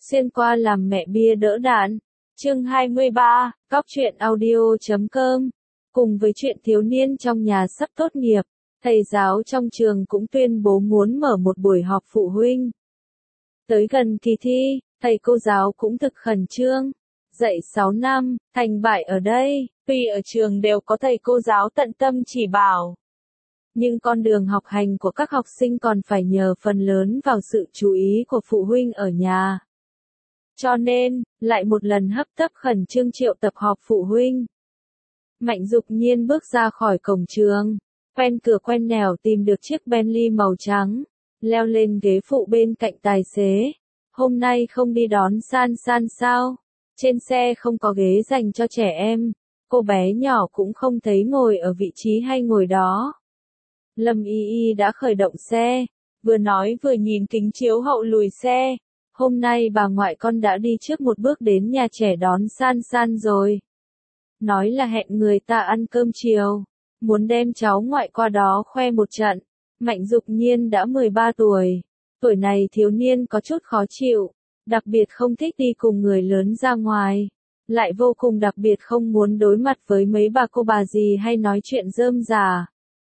Xuyên qua làm mẹ bia đỡ đạn. Chương 23, Góc truyện audio.com. Cùng với chuyện thiếu niên trong nhà sắp tốt nghiệp, thầy giáo trong trường cũng tuyên bố muốn mở một buổi họp phụ huynh. Tới gần kỳ thi, thầy cô giáo cũng thực khẩn trương. Dạy 6 năm, thành bại ở đây, tuy ở trường đều có thầy cô giáo tận tâm chỉ bảo. Nhưng con đường học hành của các học sinh còn phải nhờ phần lớn vào sự chú ý của phụ huynh ở nhà. Cho nên, lại một lần hấp tấp khẩn trương triệu tập họp phụ huynh. Mạnh Dục Nhiên bước ra khỏi cổng trường, quen cửa quen nẻo tìm được chiếc Bentley màu trắng, leo lên ghế phụ bên cạnh tài xế. Hôm nay không đi đón San San sao? Trên xe không có ghế dành cho trẻ em, cô bé nhỏ cũng không thấy ngồi ở vị trí hay ngồi đó. Lâm Y Y đã khởi động xe, vừa nói vừa nhìn kính chiếu hậu lùi xe. Hôm nay bà ngoại con đã đi trước một bước đến nhà trẻ đón San San rồi. Nói là hẹn người ta ăn cơm chiều, muốn đem cháu ngoại qua đó khoe một trận. Mạnh Dục Nhiên đã 13 tuổi, tuổi này thiếu niên có chút khó chịu, đặc biệt không thích đi cùng người lớn ra ngoài, lại vô cùng đặc biệt không muốn đối mặt với mấy bà cô bà dì hay nói chuyện rơm rà.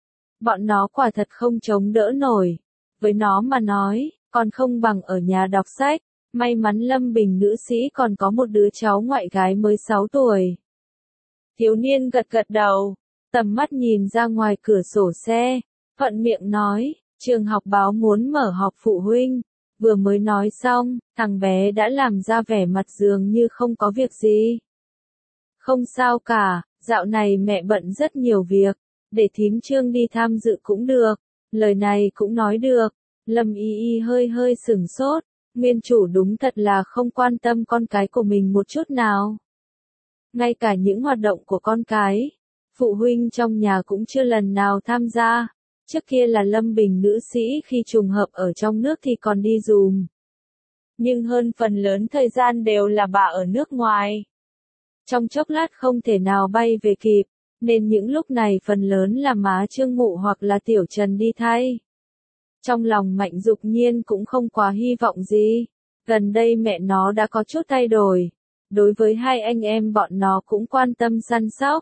Bọn nó quả thật không chống đỡ nổi, với nó mà nói, còn không bằng ở nhà đọc sách. May mắn Lâm Bình nữ sĩ còn có một đứa cháu ngoại gái mới 6 tuổi. Thiếu niên gật gật đầu, tầm mắt nhìn ra ngoài cửa sổ xe, thuận miệng nói, trường học báo muốn mở họp phụ huynh. Vừa mới nói xong, thằng bé đã làm ra vẻ mặt dường như không có việc gì. Không sao cả, dạo này mẹ bận rất nhiều việc, để thím Trương đi tham dự cũng được. Lời này cũng nói được. Lâm Y Y hơi sửng sốt. Nguyên chủ đúng thật là không quan tâm con cái của mình một chút nào. Ngay cả những hoạt động của con cái, phụ huynh trong nhà cũng chưa lần nào tham gia. Trước kia là Lâm Bình nữ sĩ khi trùng hợp ở trong nước thì còn đi dùm. Nhưng hơn phần lớn thời gian đều là bà ở nước ngoài. Trong chốc lát không thể nào bay về kịp, nên những lúc này phần lớn là má Trương Mụ hoặc là Tiểu Trần đi thay. Trong lòng Mạnh Dục Nhiên cũng không quá hy vọng gì. Gần đây mẹ nó đã có chút thay đổi. Đối với hai anh em bọn nó cũng quan tâm săn sóc.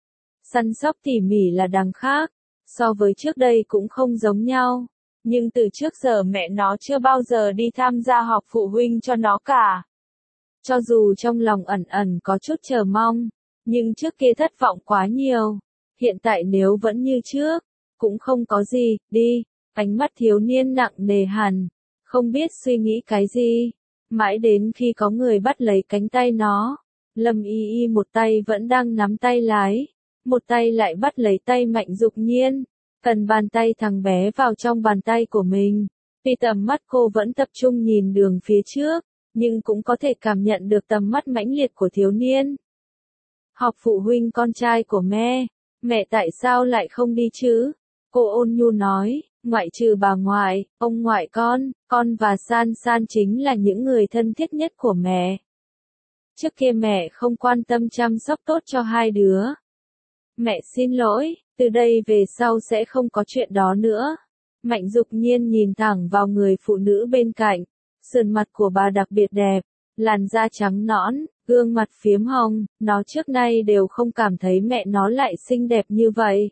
Săn sóc tỉ mỉ là đằng khác. So với trước đây cũng không giống nhau. Nhưng từ trước giờ mẹ nó chưa bao giờ đi tham gia họp phụ huynh cho nó cả. Cho dù trong lòng ẩn ẩn có chút chờ mong. Nhưng trước kia thất vọng quá nhiều. Hiện tại nếu vẫn như trước, cũng không có gì, đi. Ánh mắt thiếu niên nặng nề hẳn, không biết suy nghĩ cái gì. Mãi đến khi có người bắt lấy cánh tay nó, Lâm Y Y một tay vẫn đang nắm tay lái, một tay lại bắt lấy tay Mạnh Dục Nhiên, cần bàn tay thằng bé vào trong bàn tay của mình. Vì tầm mắt cô vẫn tập trung nhìn đường phía trước, nhưng cũng có thể cảm nhận được tầm mắt mãnh liệt của thiếu niên. Họp phụ huynh con trai của mẹ tại sao lại không đi chứ? Cô ôn nhu nói. Ngoại trừ bà ngoại, ông ngoại con và San San chính là những người thân thiết nhất của mẹ. Trước kia mẹ không quan tâm chăm sóc tốt cho hai đứa. Mẹ xin lỗi, từ đây về sau sẽ không có chuyện đó nữa. Mạnh Dục Nhiên nhìn thẳng vào người phụ nữ bên cạnh, sườn mặt của bà đặc biệt đẹp, làn da trắng nõn, gương mặt phiếm hồng, nó trước nay đều không cảm thấy mẹ nó lại xinh đẹp như vậy.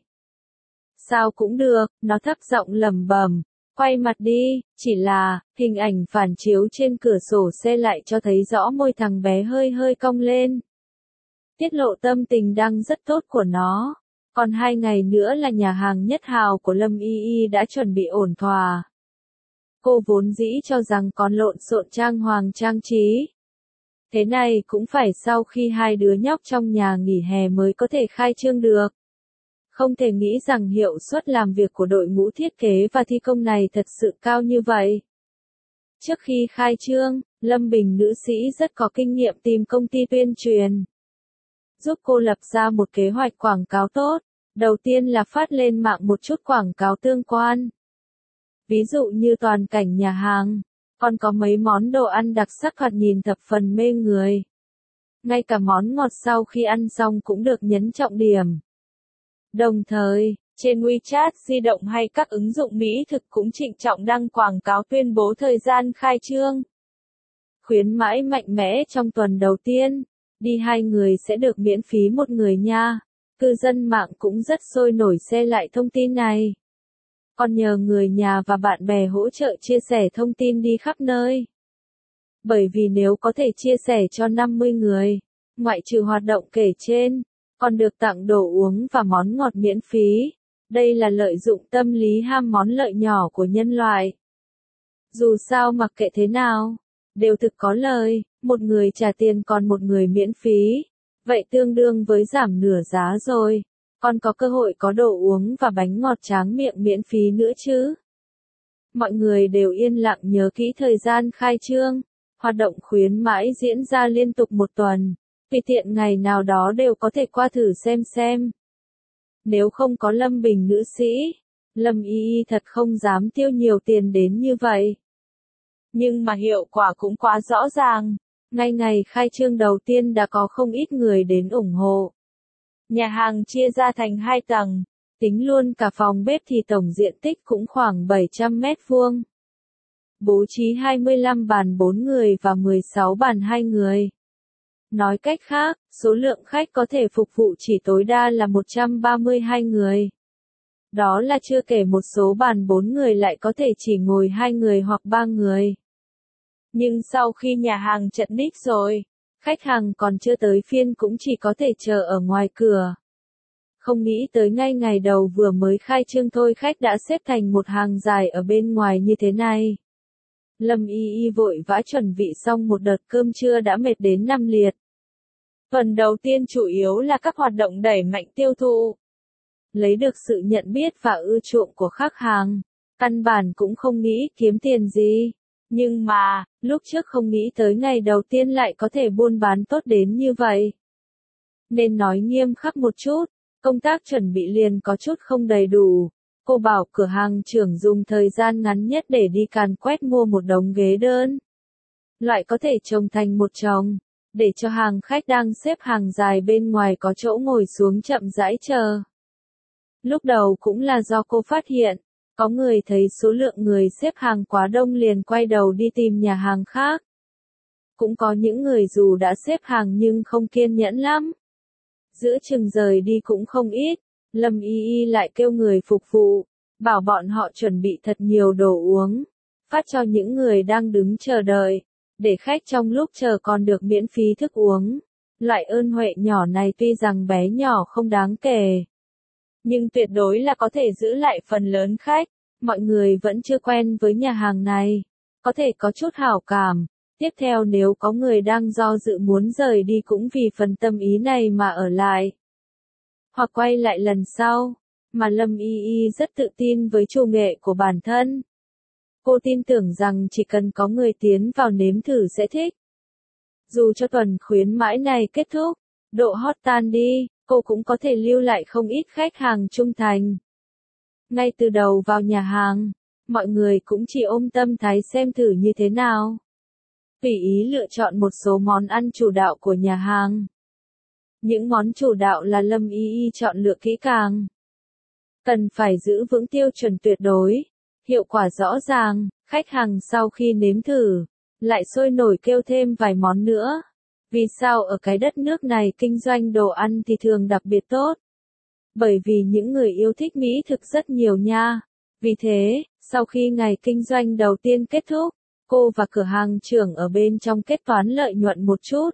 Sao cũng được, nó thấp giọng lẩm bẩm, quay mặt đi, chỉ là, hình ảnh phản chiếu trên cửa sổ xe lại cho thấy rõ môi thằng bé hơi cong lên. Tiết lộ tâm tình đang rất tốt của nó, còn 2 ngày nữa là nhà hàng nhất hào của Lâm Y Y đã chuẩn bị ổn thỏa. Cô vốn dĩ cho rằng còn lộn xộn trang hoàng trang trí. Thế này cũng phải sau khi hai đứa nhóc trong nhà nghỉ hè mới có thể khai trương được. Không thể nghĩ rằng hiệu suất làm việc của đội ngũ thiết kế và thi công này thật sự cao như vậy. Trước khi khai trương, Lâm Bình nữ sĩ rất có kinh nghiệm tìm công ty tuyên truyền. Giúp cô lập ra một kế hoạch quảng cáo tốt. Đầu tiên là phát lên mạng một chút quảng cáo tương quan. Ví dụ như toàn cảnh nhà hàng, còn có mấy món đồ ăn đặc sắc thoạt nhìn thập phần mê người. Ngay cả món ngọt sau khi ăn xong cũng được nhấn trọng điểm. Đồng thời, trên WeChat di động hay các ứng dụng mỹ thực cũng trịnh trọng đăng quảng cáo tuyên bố thời gian khai trương. Khuyến mãi mạnh mẽ trong tuần đầu tiên, đi 2 người sẽ được miễn phí 1 người nha. Cư dân mạng cũng rất sôi nổi share lại thông tin này. Còn nhờ người nhà và bạn bè hỗ trợ chia sẻ thông tin đi khắp nơi. Bởi vì nếu có thể chia sẻ cho 50 người, ngoại trừ hoạt động kể trên, còn được tặng đồ uống và món ngọt miễn phí. Đây là lợi dụng tâm lý ham món lợi nhỏ của nhân loại. Dù sao mặc kệ thế nào, đều thực có lời, một người trả tiền còn một người miễn phí. Vậy tương đương với giảm nửa giá rồi, còn có cơ hội có đồ uống và bánh ngọt tráng miệng miễn phí nữa chứ. Mọi người đều yên lặng nhớ kỹ thời gian khai trương, hoạt động khuyến mãi diễn ra liên tục 1 tuần, tùy tiện ngày nào đó đều có thể qua thử xem. Nếu không có Lâm Bình nữ sĩ, Lâm Y Y thật không dám tiêu nhiều tiền đến như vậy. Nhưng mà hiệu quả cũng quá rõ ràng. Ngay ngày khai trương đầu tiên đã có không ít người đến ủng hộ. Nhà hàng chia ra thành 2 tầng, tính luôn cả phòng bếp thì tổng diện tích cũng khoảng 700 mét vuông. Bố trí 25 bàn 4 người và 16 bàn 2 người. Nói cách khác, số lượng khách có thể phục vụ chỉ tối đa là 132 người. Đó là chưa kể một số bàn 4 người lại có thể chỉ ngồi 2 người hoặc 3 người. Nhưng sau khi nhà hàng chật ních rồi, khách hàng còn chưa tới phiên cũng chỉ có thể chờ ở ngoài cửa. Không nghĩ tới ngay ngày đầu vừa mới khai trương thôi khách đã xếp thành một hàng dài ở bên ngoài như thế này. Lâm Y Y vội vã chuẩn bị xong một đợt cơm trưa đã mệt đến 5 liệt. Phần đầu tiên chủ yếu là các hoạt động đẩy mạnh tiêu thụ. Lấy được sự nhận biết và ưa chuộng của khách hàng, căn bản cũng không nghĩ kiếm tiền gì. Nhưng mà, lúc trước không nghĩ tới ngày đầu tiên lại có thể buôn bán tốt đến như vậy. Nên nói nghiêm khắc một chút, công tác chuẩn bị liền có chút không đầy đủ. Cô bảo cửa hàng trưởng dùng thời gian ngắn nhất để đi càn quét mua một đống ghế đơn. Loại có thể chồng thành một chồng, để cho hàng khách đang xếp hàng dài bên ngoài có chỗ ngồi xuống chậm rãi chờ. Lúc đầu cũng là do cô phát hiện, có người thấy số lượng người xếp hàng quá đông liền quay đầu đi tìm nhà hàng khác. Cũng có những người dù đã xếp hàng nhưng không kiên nhẫn lắm. Giữa chừng rời đi cũng không ít, Lâm Y Y lại kêu người phục vụ, bảo bọn họ chuẩn bị thật nhiều đồ uống, phát cho những người đang đứng chờ đợi, để khách trong lúc chờ còn được miễn phí thức uống. Loại ơn huệ nhỏ này tuy rằng bé nhỏ không đáng kể, nhưng tuyệt đối là có thể giữ lại phần lớn khách. Mọi người vẫn chưa quen với nhà hàng này, có thể có chút hảo cảm. Tiếp theo nếu có người đang do dự muốn rời đi cũng vì phần tâm ý này mà ở lại, hoặc quay lại lần sau. Mà Lâm Y Y rất tự tin với chủ nghệ của bản thân. Cô tin tưởng rằng chỉ cần có người tiến vào nếm thử sẽ thích. Dù cho tuần khuyến mãi này kết thúc, độ hot tan đi, cô cũng có thể lưu lại không ít khách hàng trung thành. Ngay từ đầu vào nhà hàng, mọi người cũng chỉ ôm tâm thái xem thử như thế nào. Tùy ý lựa chọn một số món ăn chủ đạo của nhà hàng. Những món chủ đạo là Lâm Y Y chọn lựa kỹ càng. Cần phải giữ vững tiêu chuẩn tuyệt đối, hiệu quả rõ ràng, khách hàng sau khi nếm thử, lại sôi nổi kêu thêm vài món nữa. Vì sao ở cái đất nước này kinh doanh đồ ăn thì thường đặc biệt tốt? Bởi vì những người yêu thích mỹ thực rất nhiều nha. Vì thế, sau khi ngày kinh doanh đầu tiên kết thúc, cô và cửa hàng trưởng ở bên trong kết toán lợi nhuận một chút.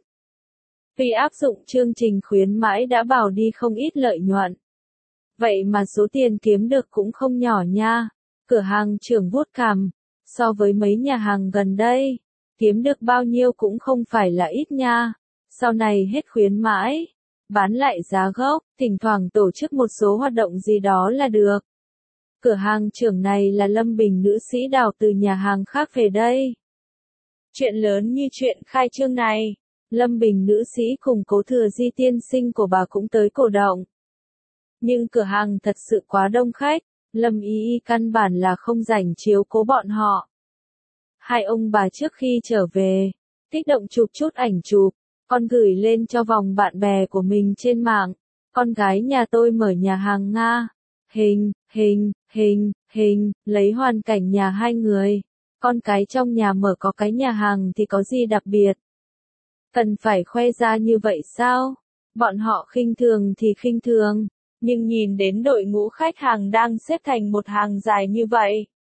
Vì áp dụng chương trình khuyến mãi đã bảo đi không ít lợi nhuận. Vậy mà số tiền kiếm được cũng không nhỏ nha. Cửa hàng trưởng vuốt cằm, so với mấy nhà hàng gần đây, kiếm được bao nhiêu cũng không phải là ít nha. Sau này hết khuyến mãi, bán lại giá gốc, thỉnh thoảng tổ chức một số hoạt động gì đó là được. Cửa hàng trưởng này là Lâm Bình nữ sĩ đào từ nhà hàng khác về đây. Chuyện lớn như chuyện khai trương này, Lâm Bình nữ sĩ cùng Cố Thừa Di tiên sinh của bà cũng tới cổ động. Nhưng cửa hàng thật sự quá đông khách, Lâm Y Y căn bản là không rảnh chiếu cố bọn họ. Hai ông bà trước khi trở về, kích động chụp chút ảnh chụp, con gửi lên cho vòng bạn bè của mình trên mạng. Con gái nhà tôi mở nhà hàng Nga. Hình, lấy hoàn cảnh nhà hai người. Con cái trong nhà mở có cái nhà hàng thì có gì đặc biệt? Cần phải khoe ra như vậy sao? Bọn họ khinh thường thì khinh thường, nhưng nhìn đến đội ngũ khách hàng đang xếp thành một hàng dài như vậy,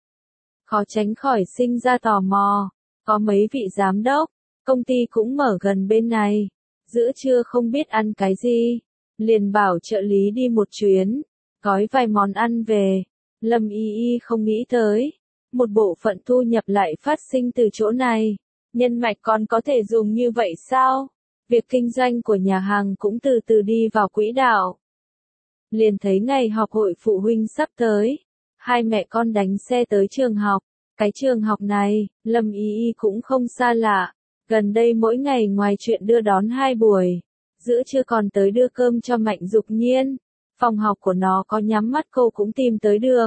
khó tránh khỏi sinh ra tò mò. Có mấy vị giám đốc, công ty cũng mở gần bên này. Giữa trưa không biết ăn cái gì, liền bảo trợ lý đi một chuyến, gói vài món ăn về. Lâm Y Y không nghĩ tới, một bộ phận thu nhập lại phát sinh từ chỗ này. Nhân mạch còn có thể dùng như vậy sao? Việc kinh doanh của nhà hàng cũng từ từ đi vào quỹ đạo. Liền thấy ngày họp hội phụ huynh sắp tới, hai mẹ con đánh xe tới trường học. Cái trường học này, Lâm Y Y cũng không xa lạ. Gần đây mỗi ngày ngoài chuyện đưa đón 2 buổi, giữa trưa còn tới đưa cơm cho Mạnh Dục Nhiên. Phòng học của nó có nhắm mắt cô cũng tìm tới được.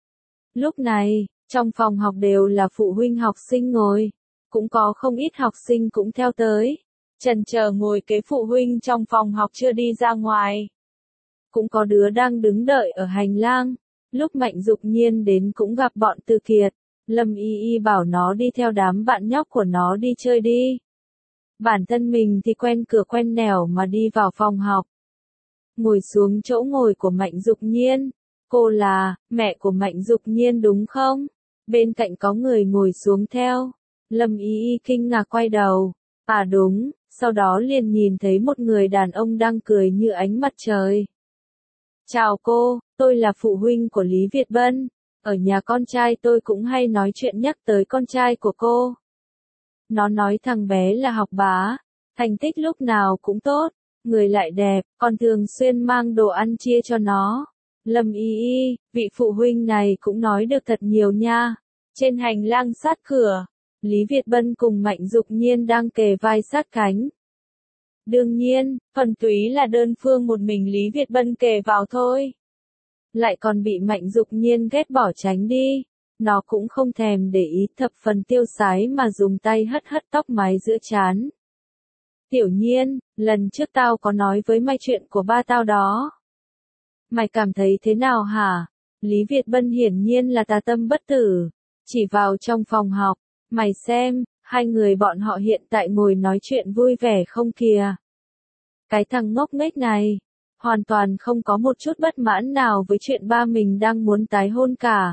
Lúc này, trong phòng học đều là phụ huynh học sinh ngồi, cũng có không ít học sinh cũng theo tới. Chần chờ ngồi kế phụ huynh trong phòng học chưa đi ra ngoài. Cũng có đứa đang đứng đợi ở hành lang. Lúc Mạnh Dục Nhiên đến cũng gặp bọn Từ Kiệt. Lâm Y Y bảo nó đi theo đám bạn nhóc của nó đi chơi đi. Bản thân mình thì quen cửa quen nẻo mà đi vào phòng học. Ngồi xuống chỗ ngồi của Mạnh Dục Nhiên. Cô là mẹ của Mạnh Dục Nhiên đúng không? Bên cạnh có người ngồi xuống theo. Lâm Y Y kinh ngạc quay đầu. À đúng, sau đó liền nhìn thấy một người đàn ông đang cười như ánh mặt trời. Chào cô, tôi là phụ huynh của Lý Việt Bân. Ở nhà con trai tôi cũng hay nói chuyện nhắc tới con trai của cô. Nó nói thằng bé là học bá, thành tích lúc nào cũng tốt, người lại đẹp, còn thường xuyên mang đồ ăn chia cho nó. Lâm Y Y, vị phụ huynh này cũng nói được thật nhiều nha. Trên hành lang sát cửa, Lý Việt Bân cùng Mạnh Dục Nhiên đang kề vai sát cánh. Đương nhiên, phần túy là đơn phương một mình Lý Việt Bân kề vào thôi. Lại còn bị Mạnh Dục Nhiên ghét bỏ tránh đi. Nó cũng không thèm để ý, thập phần tiêu sái mà dùng tay hất hất tóc mái giữa trán. Tiểu Nhiên, lần trước tao có nói với mày chuyện của ba tao đó. Mày cảm thấy thế nào hả? Lý Việt Bân hiển nhiên là tà tâm bất tử. Chỉ vào trong phòng học, mày xem, hai người bọn họ hiện tại ngồi nói chuyện vui vẻ không kìa. Cái thằng ngốc nghếch này, hoàn toàn không có một chút bất mãn nào với chuyện ba mình đang muốn tái hôn cả.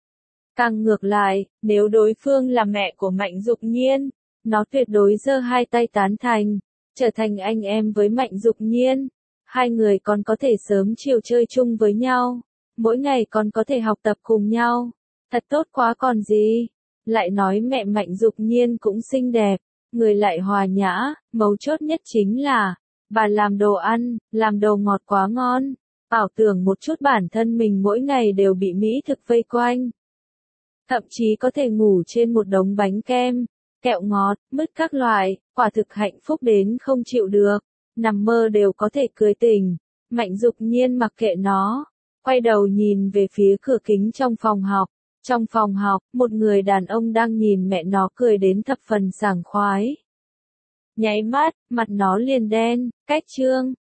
Càng ngược lại, nếu đối phương là mẹ của Mạnh Dục Nhiên, nó tuyệt đối giơ hai tay tán thành, trở thành anh em với Mạnh Dục Nhiên. Hai người còn có thể sớm chiều chơi chung với nhau, mỗi ngày còn có thể học tập cùng nhau. Thật tốt quá còn gì. Lại nói mẹ Mạnh Dục Nhiên cũng xinh đẹp, người lại hòa nhã, mấu chốt nhất chính là bà làm đồ ăn, làm đồ ngọt quá ngon. Ảo tưởng một chút bản thân mình mỗi ngày đều bị mỹ thực vây quanh. Thậm chí có thể ngủ trên một đống bánh kem, kẹo ngọt, mứt các loại, quả thực hạnh phúc đến không chịu được. Nằm mơ đều có thể cười tỉnh. Mạnh Dục Nhiên mặc kệ nó, quay đầu nhìn về phía cửa kính trong phòng học. Trong phòng học, một người đàn ông đang nhìn mẹ nó cười đến thập phần sảng khoái. Nháy mắt, mặt nó liền đen, cách trương.